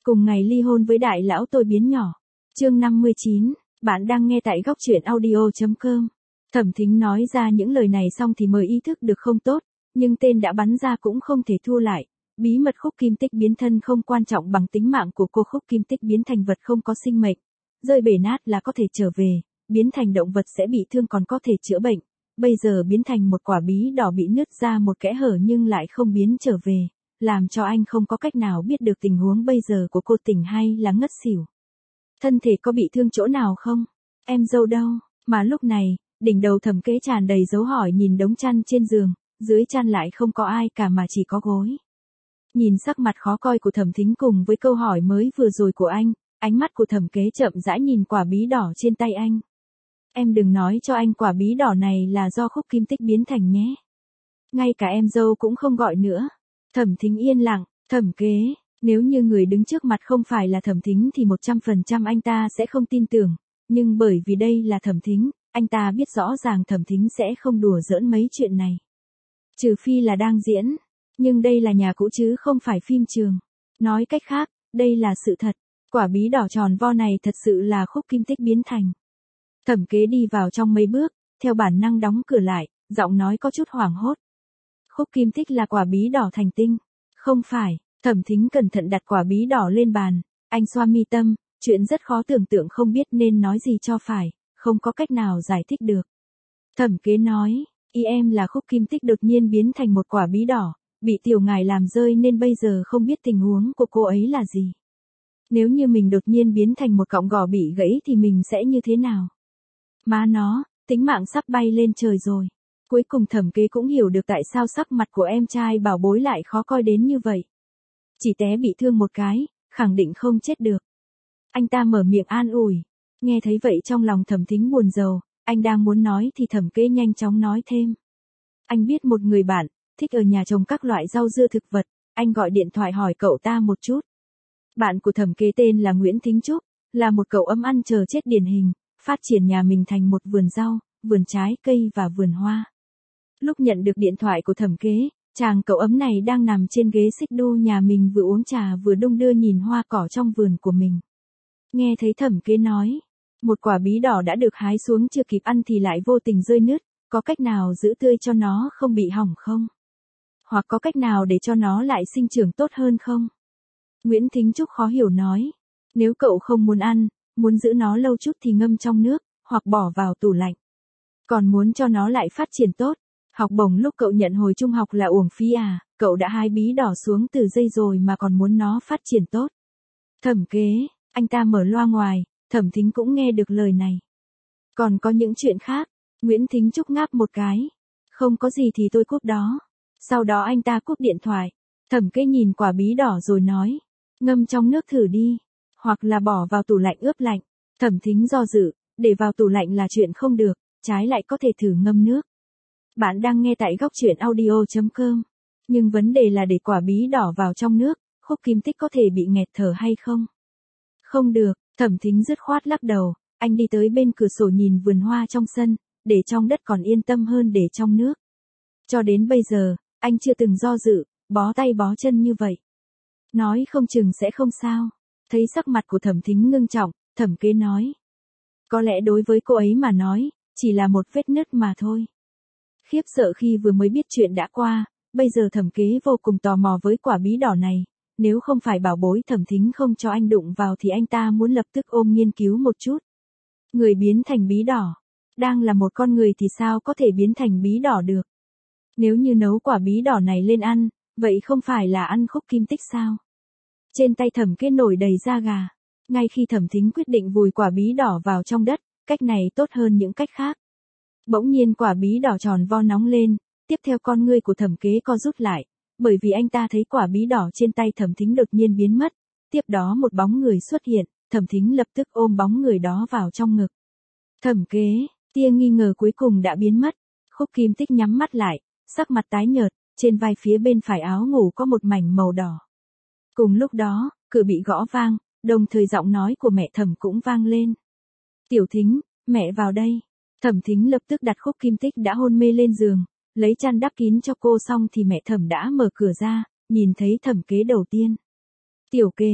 Cùng ngày ly hôn với đại lão tôi biến nhỏ. Chương 59, bạn đang nghe tại góc truyện audio.com. Thẩm Thính nói ra những lời này xong thì mới ý thức được không tốt, nhưng tên đã bắn ra cũng không thể thua lại. Bí mật Khúc Kim Tích biến thân không quan trọng bằng tính mạng của cô. Khúc Kim Tích biến thành vật không có sinh mệnh, rơi bể nát là có thể trở về, biến thành động vật sẽ bị thương còn có thể chữa bệnh. Bây giờ biến thành một quả bí đỏ bị nứt ra một kẽ hở nhưng lại không biến trở về, làm cho anh không có cách nào biết được tình huống bây giờ của cô tỉnh hay là ngất xỉu. Thân thể có bị thương chỗ nào không? Em dâu đâu? Mà lúc này, đỉnh đầu Thẩm Kế tràn đầy dấu hỏi nhìn đống chăn trên giường, dưới chăn lại không có ai cả mà chỉ có gối. Nhìn sắc mặt khó coi của Thẩm Thính cùng với câu hỏi mới vừa rồi của anh, ánh mắt của Thẩm Kế chậm rãi nhìn quả bí đỏ trên tay anh. Em đừng nói cho anh quả bí đỏ này là do Khúc Kim Tích biến thành nhé. Ngay cả em dâu cũng không gọi nữa. Thẩm Thính yên lặng. Thẩm Kế, nếu như người đứng trước mặt không phải là Thẩm Thính thì 100% anh ta sẽ không tin tưởng, nhưng bởi vì đây là Thẩm Thính, anh ta biết rõ ràng Thẩm Thính sẽ không đùa giỡn mấy chuyện này. Trừ phi là đang diễn, nhưng đây là nhà cũ chứ không phải phim trường. Nói cách khác, đây là sự thật, quả bí đỏ tròn vo này thật sự là Khúc Kim Tích biến thành. Thẩm Kế đi vào trong mấy bước, theo bản năng đóng cửa lại, giọng nói có chút hoảng hốt. Khúc Kim Tích là quả bí đỏ thành tinh. Không phải. Thẩm Thính cẩn thận đặt quả bí đỏ lên bàn, anh xoa mi tâm, chuyện rất khó tưởng tượng không biết nên nói gì cho phải, không có cách nào giải thích được. Thẩm Kế nói, ý em là Khúc Kim Tích đột nhiên biến thành một quả bí đỏ, bị tiểu ngải làm rơi nên bây giờ không biết tình huống của cô ấy là gì. Nếu như mình đột nhiên biến thành một cọng gò bị gãy thì mình sẽ như thế nào? Má nó, tính mạng sắp bay lên trời rồi. Cuối cùng Thẩm Kế cũng hiểu được tại sao sắc mặt của em trai bảo bối lại khó coi đến như vậy. Chỉ té bị thương một cái, khẳng định không chết được. Anh ta mở miệng an ủi. Nghe thấy vậy trong lòng Thẩm Thính buồn rầu, anh đang muốn nói thì Thẩm Kế nhanh chóng nói thêm. Anh biết một người bạn, thích ở nhà trồng các loại rau dưa thực vật, anh gọi điện thoại hỏi cậu ta một chút. Bạn của Thẩm Kế tên là Nguyễn Thính Trúc, là một cậu ấm ăn chờ chết điển hình, phát triển nhà mình thành một vườn rau, vườn trái cây và vườn hoa. Lúc nhận được điện thoại của Thẩm Kế, chàng cậu ấm này đang nằm trên ghế xích đu nhà mình vừa uống trà vừa đung đưa nhìn hoa cỏ trong vườn của mình. Nghe thấy Thẩm Kế nói, một quả bí đỏ đã được hái xuống chưa kịp ăn thì lại vô tình rơi nứt, có cách nào giữ tươi cho nó không bị hỏng không? Hoặc có cách nào để cho nó lại sinh trưởng tốt hơn không? Nguyễn Thính Trúc khó hiểu nói, nếu cậu không muốn ăn, muốn giữ nó lâu chút thì ngâm trong nước, hoặc bỏ vào tủ lạnh. Còn muốn cho nó lại phát triển tốt, học bổng lúc cậu nhận hồi trung học là uổng phí à, cậu đã hái bí đỏ xuống từ dây rồi mà còn muốn nó phát triển tốt. Thẩm Kế, anh ta mở loa ngoài, Thẩm Thính cũng nghe được lời này. Còn có những chuyện khác, Nguyễn Thính Trúc ngáp một cái. Không có gì thì tôi cúp đó. Sau đó anh ta cúp điện thoại. Thẩm Kế nhìn quả bí đỏ rồi nói, ngâm trong nước thử đi, hoặc là bỏ vào tủ lạnh ướp lạnh. Thẩm Thính do dự, để vào tủ lạnh là chuyện không được, trái lại có thể thử ngâm nước. Bạn đang nghe tại góc truyện audio.com. Nhưng vấn đề là để quả bí đỏ vào trong nước, Khúc Kim Tích có thể bị nghẹt thở hay không? Không được, Thẩm Thính dứt khoát lắc đầu, anh đi tới bên cửa sổ nhìn vườn hoa trong sân, để trong đất còn yên tâm hơn để trong nước. Cho đến bây giờ, anh chưa từng do dự, bó tay bó chân như vậy. Nói không chừng sẽ không sao. Thấy sắc mặt của Thẩm Thính ngưng trọng, Thẩm Kế nói. Có lẽ đối với cô ấy mà nói, chỉ là một vết nứt mà thôi. Khiếp sợ khi vừa mới biết chuyện đã qua, bây giờ Thẩm Kế vô cùng tò mò với quả bí đỏ này. Nếu không phải bảo bối Thẩm Thính không cho anh đụng vào thì anh ta muốn lập tức ôm nghiên cứu một chút. Người biến thành bí đỏ, đang là một con người thì sao có thể biến thành bí đỏ được? Nếu như nấu quả bí đỏ này lên ăn, vậy không phải là ăn Khúc Kim Tích sao? Trên tay Thẩm Kế nổi đầy da gà. Ngay khi Thẩm Thính quyết định vùi quả bí đỏ vào trong đất, cách này tốt hơn những cách khác. Bỗng nhiên quả bí đỏ tròn vo nóng lên, tiếp theo con ngươi của Thẩm Kế co rút lại, bởi vì anh ta thấy quả bí đỏ trên tay Thẩm Thính đột nhiên biến mất, tiếp đó một bóng người xuất hiện, Thẩm Thính lập tức ôm bóng người đó vào trong ngực. Thẩm Kế, tia nghi ngờ cuối cùng đã biến mất, Khúc Kim Tích nhắm mắt lại, sắc mặt tái nhợt, trên vai phía bên phải áo ngủ có một mảnh màu đỏ. Cùng lúc đó, cửa bị gõ vang, đồng thời giọng nói của mẹ Thẩm cũng vang lên. Tiểu Thính, mẹ vào đây. Thẩm Thính lập tức đặt Khúc Kim Tích đã hôn mê lên giường, lấy chăn đắp kín cho cô xong thì mẹ Thẩm đã mở cửa ra, nhìn thấy Thẩm Kế đầu tiên. Tiểu Kế,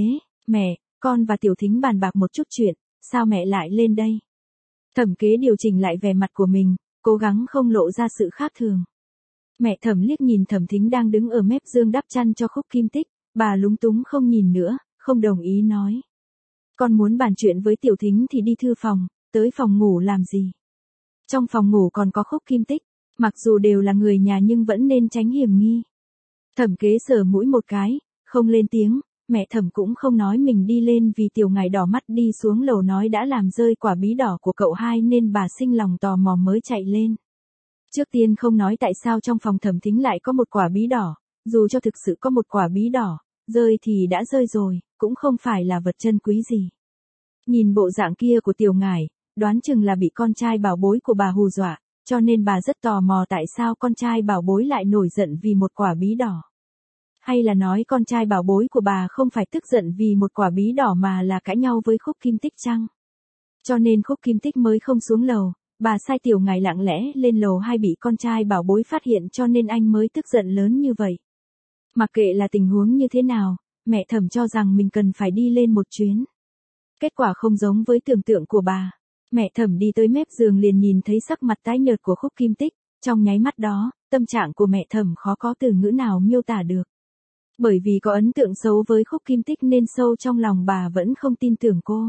Mẹ, con và Tiểu Thính bàn bạc một chút chuyện, sao mẹ lại lên đây? Thẩm Kế điều chỉnh lại vẻ mặt của mình, cố gắng không lộ ra sự khác thường. Mẹ Thẩm liếc nhìn Thẩm Thính đang đứng ở mép giường đắp chăn cho Khúc Kim Tích, bà lúng túng không nhìn nữa, không đồng ý nói. Con muốn bàn chuyện với Tiểu Thính thì đi thư phòng, tới phòng ngủ làm gì? Trong phòng ngủ còn có Khúc Kim Tích, mặc dù đều là người nhà nhưng vẫn nên tránh hiểm nghi. Thẩm Kế sờ mũi một cái, không lên tiếng, mẹ Thẩm cũng không nói mình đi lên vì Tiểu Ngải đỏ mắt đi xuống lầu nói đã làm rơi quả bí đỏ của cậu hai nên bà sinh lòng tò mò mới chạy lên. Trước tiên không nói tại sao trong phòng Thẩm Thính lại có một quả bí đỏ, dù cho thực sự có một quả bí đỏ, rơi thì đã rơi rồi, cũng không phải là vật chân quý gì. Nhìn bộ dạng kia của Tiểu Ngải, đoán chừng là bị con trai bảo bối của bà hù dọa, cho nên bà rất tò mò tại sao con trai bảo bối lại nổi giận vì một quả bí đỏ. Hay là nói con trai bảo bối của bà không phải tức giận vì một quả bí đỏ mà là cãi nhau với Khúc Kim Tích chăng? Cho nên Khúc Kim Tích mới không xuống lầu, bà sai Tiểu Ngải lặng lẽ lên lầu 2 bị con trai bảo bối phát hiện cho nên anh mới tức giận lớn như vậy. Mặc kệ là tình huống như thế nào, mẹ Thẩm cho rằng mình cần phải đi lên một chuyến. Kết quả không giống với tưởng tượng của bà. Mẹ Thẩm đi tới mép giường liền nhìn thấy sắc mặt tái nhợt của Khúc Kim Tích, trong nháy mắt đó, tâm trạng của mẹ Thẩm khó có từ ngữ nào miêu tả được. Bởi vì có ấn tượng xấu với Khúc Kim Tích nên sâu trong lòng bà vẫn không tin tưởng cô.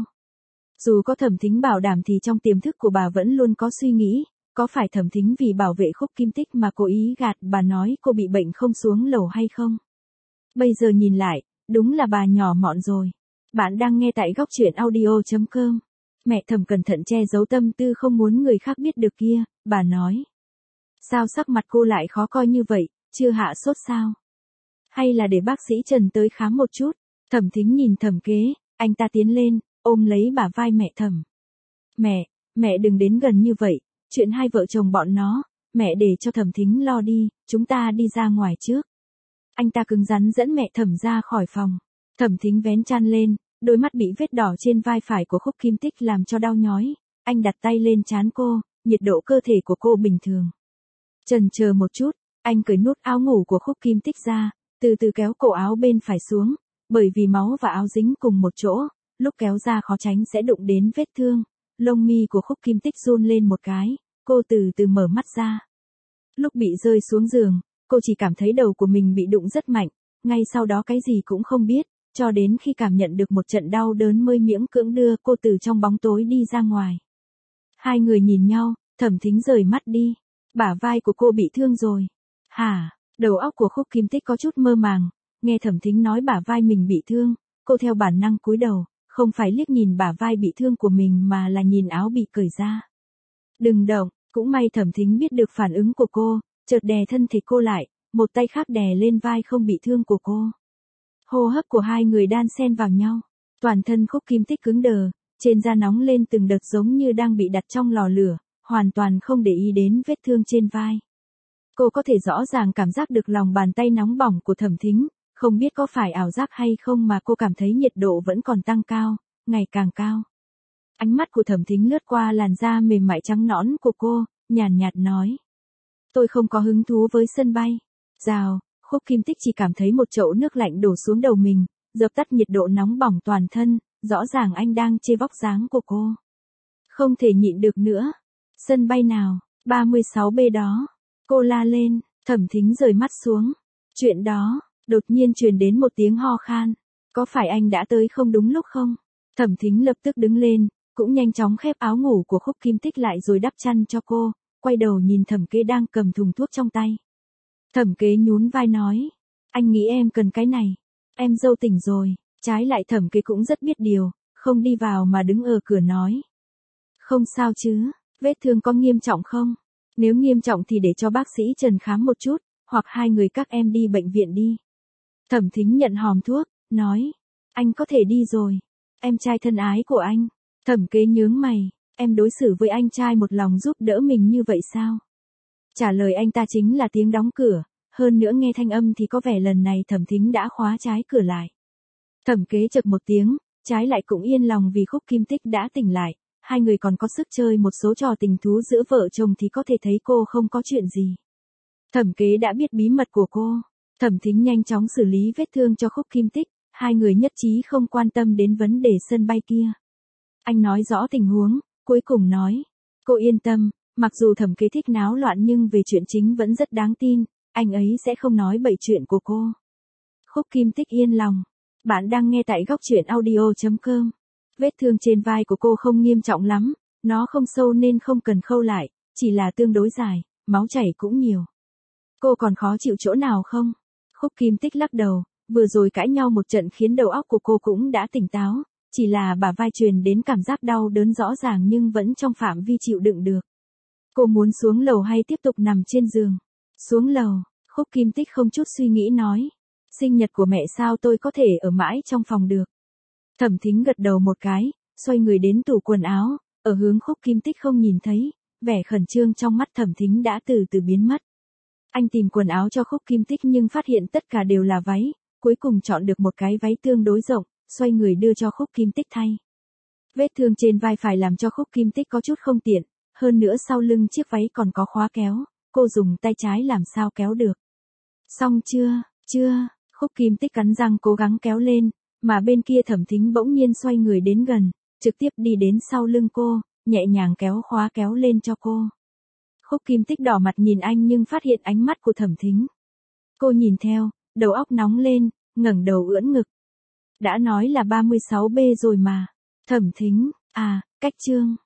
Dù có Thẩm Thính bảo đảm thì trong tiềm thức của bà vẫn luôn có suy nghĩ, có phải Thẩm Thính vì bảo vệ Khúc Kim Tích mà cố ý gạt bà nói cô bị bệnh không xuống lầu hay không? Bây giờ nhìn lại, đúng là bà nhỏ mọn rồi. Bạn đang nghe tại góc truyện audio.com. Mẹ Thẩm cẩn thận che giấu tâm tư không muốn người khác biết được kia, bà nói. Sao sắc mặt cô lại khó coi như vậy, chưa hạ sốt sao? Hay là để bác sĩ Trần tới khám một chút? Thẩm Thính nhìn Thẩm Kế, anh ta tiến lên, ôm lấy bả vai mẹ Thẩm. Mẹ đừng đến gần như vậy, chuyện hai vợ chồng bọn nó, mẹ để cho Thẩm Thính lo đi, chúng ta đi ra ngoài trước. Anh ta cứng rắn dẫn mẹ Thẩm ra khỏi phòng. Thẩm Thính vén chăn lên, đôi mắt bị vết đỏ trên vai phải của Khúc Kim Tích làm cho đau nhói. Anh đặt tay lên trán cô, nhiệt độ cơ thể của cô bình thường. Chần chờ một chút, anh cởi nút áo ngủ của Khúc Kim Tích ra, từ từ kéo cổ áo bên phải xuống, bởi vì máu và áo dính cùng một chỗ, lúc kéo ra khó tránh sẽ đụng đến vết thương. Lông mi của Khúc Kim Tích run lên một cái, cô từ từ mở mắt ra. Lúc bị rơi xuống giường, cô chỉ cảm thấy đầu của mình bị đụng rất mạnh, ngay sau đó cái gì cũng không biết, cho đến khi cảm nhận được một trận đau đớn mới miễn cưỡng đưa cô từ trong bóng tối đi ra ngoài. Hai người nhìn nhau, Thẩm Thính rời mắt đi. Bả vai của cô bị thương rồi. Hả? Đầu óc của Khúc Kim Tích có chút mơ màng, nghe Thẩm Thính nói bả vai mình bị thương, cô theo bản năng cúi đầu, không phải liếc nhìn bả vai bị thương của mình mà là nhìn áo bị cởi ra. Đừng động, cũng may Thẩm Thính biết được phản ứng của cô, chợt đè thân thể cô lại, một tay khác đè lên vai không bị thương của cô. Hô hấp của hai người đan xen vào nhau, toàn thân Khúc Kim Tích cứng đờ, trên da nóng lên từng đợt giống như đang bị đặt trong lò lửa, hoàn toàn không để ý đến vết thương trên vai. Cô có thể rõ ràng cảm giác được lòng bàn tay nóng bỏng của Thẩm Thính, không biết có phải ảo giác hay không mà cô cảm thấy nhiệt độ vẫn còn tăng cao, ngày càng cao. Ánh mắt của Thẩm Thính lướt qua làn da mềm mại trắng nõn của cô, nhàn nhạt nói. Tôi không có hứng thú với sân bay. Rào, Khúc Kim Tích chỉ cảm thấy một chậu nước lạnh đổ xuống đầu mình, dập tắt nhiệt độ nóng bỏng toàn thân, rõ ràng anh đang chê vóc dáng của cô. Không thể nhịn được nữa. Sân bay nào, 36B đó. Cô la lên, Thẩm Thính rời mắt xuống. Chuyện đó, đột nhiên truyền đến một tiếng ho khan. Có phải anh đã tới không đúng lúc không? Thẩm Thính lập tức đứng lên, cũng nhanh chóng khép áo ngủ của Khúc Kim Tích lại rồi đắp chăn cho cô, quay đầu nhìn Thẩm Kế đang cầm thùng thuốc trong tay. Thẩm Kế nhún vai nói, anh nghĩ em cần cái này. Em dâu tỉnh rồi, trái lại Thẩm Kế cũng rất biết điều, không đi vào mà đứng ở cửa nói. Không sao chứ, vết thương có nghiêm trọng không? Nếu nghiêm trọng thì để cho bác sĩ Trần khám một chút, hoặc hai người các em đi bệnh viện đi. Thẩm Thính nhận hòm thuốc, nói, anh có thể đi rồi. Em trai thân ái của anh. Thẩm Kế nhướng mày, em đối xử với anh trai một lòng giúp đỡ mình như vậy sao? Trả lời anh ta chính là tiếng đóng cửa, hơn nữa nghe thanh âm thì có vẻ lần này Thẩm Thính đã khóa trái cửa lại. Thẩm Kế chậc một tiếng, trái lại cũng yên lòng vì Khúc Kim Tích đã tỉnh lại, hai người còn có sức chơi một số trò tình thú giữa vợ chồng thì có thể thấy cô không có chuyện gì. Thẩm Kế đã biết bí mật của cô. Thẩm Thính nhanh chóng xử lý vết thương cho Khúc Kim Tích, Hai người nhất trí không quan tâm đến vấn đề sân bay kia. Anh nói rõ tình huống, cuối cùng nói. Cô yên tâm, mặc dù Thẩm Kế thích náo loạn nhưng về chuyện chính vẫn rất đáng tin, anh ấy sẽ không nói bậy chuyện của cô. Khúc Kim Tích yên lòng. Bạn đang nghe tại góc truyện audio.com. Vết thương trên vai của cô không nghiêm trọng lắm, nó không sâu nên không cần khâu lại, chỉ là tương đối dài, máu chảy cũng nhiều. Cô còn khó chịu chỗ nào không? Khúc Kim Tích lắc đầu, vừa rồi cãi nhau một trận khiến đầu óc của cô cũng đã tỉnh táo, chỉ là bả vai truyền đến cảm giác đau đớn rõ ràng nhưng vẫn trong phạm vi chịu đựng được. Cô muốn xuống lầu hay tiếp tục nằm trên giường? Xuống lầu, Khúc Kim Tích không chút suy nghĩ nói. Sinh nhật của mẹ sao tôi có thể ở mãi trong phòng được? Thẩm Thính gật đầu một cái, xoay người đến tủ quần áo, ở hướng Khúc Kim Tích không nhìn thấy, vẻ khẩn trương trong mắt Thẩm Thính đã từ từ biến mất. Anh tìm quần áo cho Khúc Kim Tích nhưng phát hiện tất cả đều là váy, cuối cùng chọn được một cái váy tương đối rộng, xoay người đưa cho Khúc Kim Tích thay. Vết thương trên vai phải làm cho Khúc Kim Tích có chút không tiện, hơn nữa sau lưng chiếc váy còn có khóa kéo, cô dùng tay trái làm sao kéo được. Xong chưa, Khúc Kim Tích cắn răng cố gắng kéo lên, mà bên kia Thẩm Thính bỗng nhiên xoay người đến gần, trực tiếp đi đến sau lưng cô, nhẹ nhàng kéo khóa kéo lên cho cô. Khúc Kim Tích đỏ mặt nhìn anh nhưng phát hiện ánh mắt của Thẩm Thính. Cô nhìn theo, đầu óc nóng lên, ngẩng đầu ưỡn ngực. Đã nói là 36B rồi mà. Thẩm Thính, cách chương.